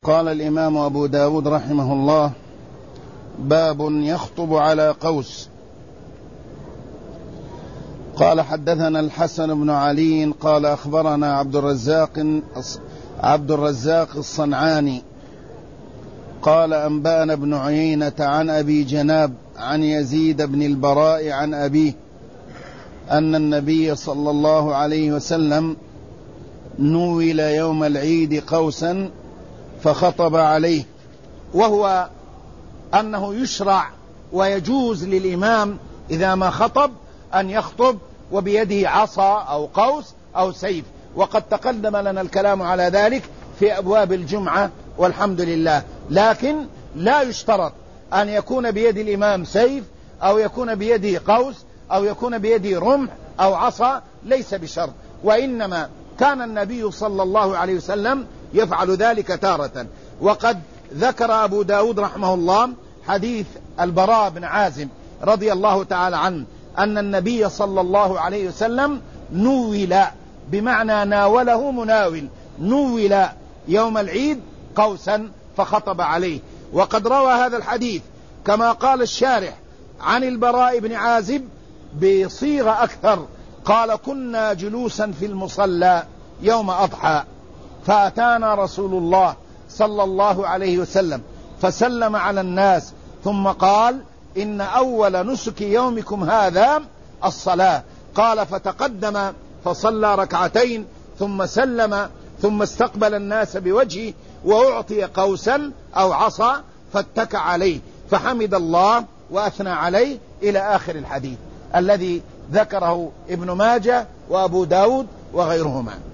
قال الإمام أبو داود رحمه الله: باب يخطب على قوس. قال: حدثنا الحسن بن علي قال أخبرنا عبد الرزاق الصنعاني قال أنبأنا ابن عيينة عن أبي جناب عن يزيد بن البراء عن أبيه أن النبي صلى الله عليه وسلم نول يوم العيد قوسا فخطب عليه، وهو أنه يشرع ويجوز للإمام إذا ما خطب أن يخطب وبيده عصا أو قوس أو سيف، وقد تقدم لنا الكلام على ذلك في أبواب الجمعة والحمد لله. لكن لا يشترط أن يكون بيد الإمام سيف أو يكون بيده قوس أو يكون بيده رمح أو عصا، ليس بشرط، وإنما كان النبي صلى الله عليه وسلم يفعل ذلك تارة. وقد ذكر أبو داود رحمه الله حديث البراء بن عازب رضي الله تعالى عنه أن النبي صلى الله عليه وسلم نول، بمعنى ناوله مناول، نول يوم العيد قوسا فخطب عليه. وقد روى هذا الحديث كما قال الشارح عن البراء بن عازب بصيغة أكثر، قال: كنا جلوسا في المصلى يوم أضحى فأتانا رسول الله صلى الله عليه وسلم فسلم على الناس ثم قال: إن أول نسك يومكم هذا الصلاة. قال: فتقدم فصلى ركعتين ثم سلم ثم استقبل الناس بوجهه وأعطي قوسا أو عصا فاتكى عليه فحمد الله وأثنى عليه إلى آخر الحديث الذي ذكره ابن ماجه وأبو داود وغيرهما.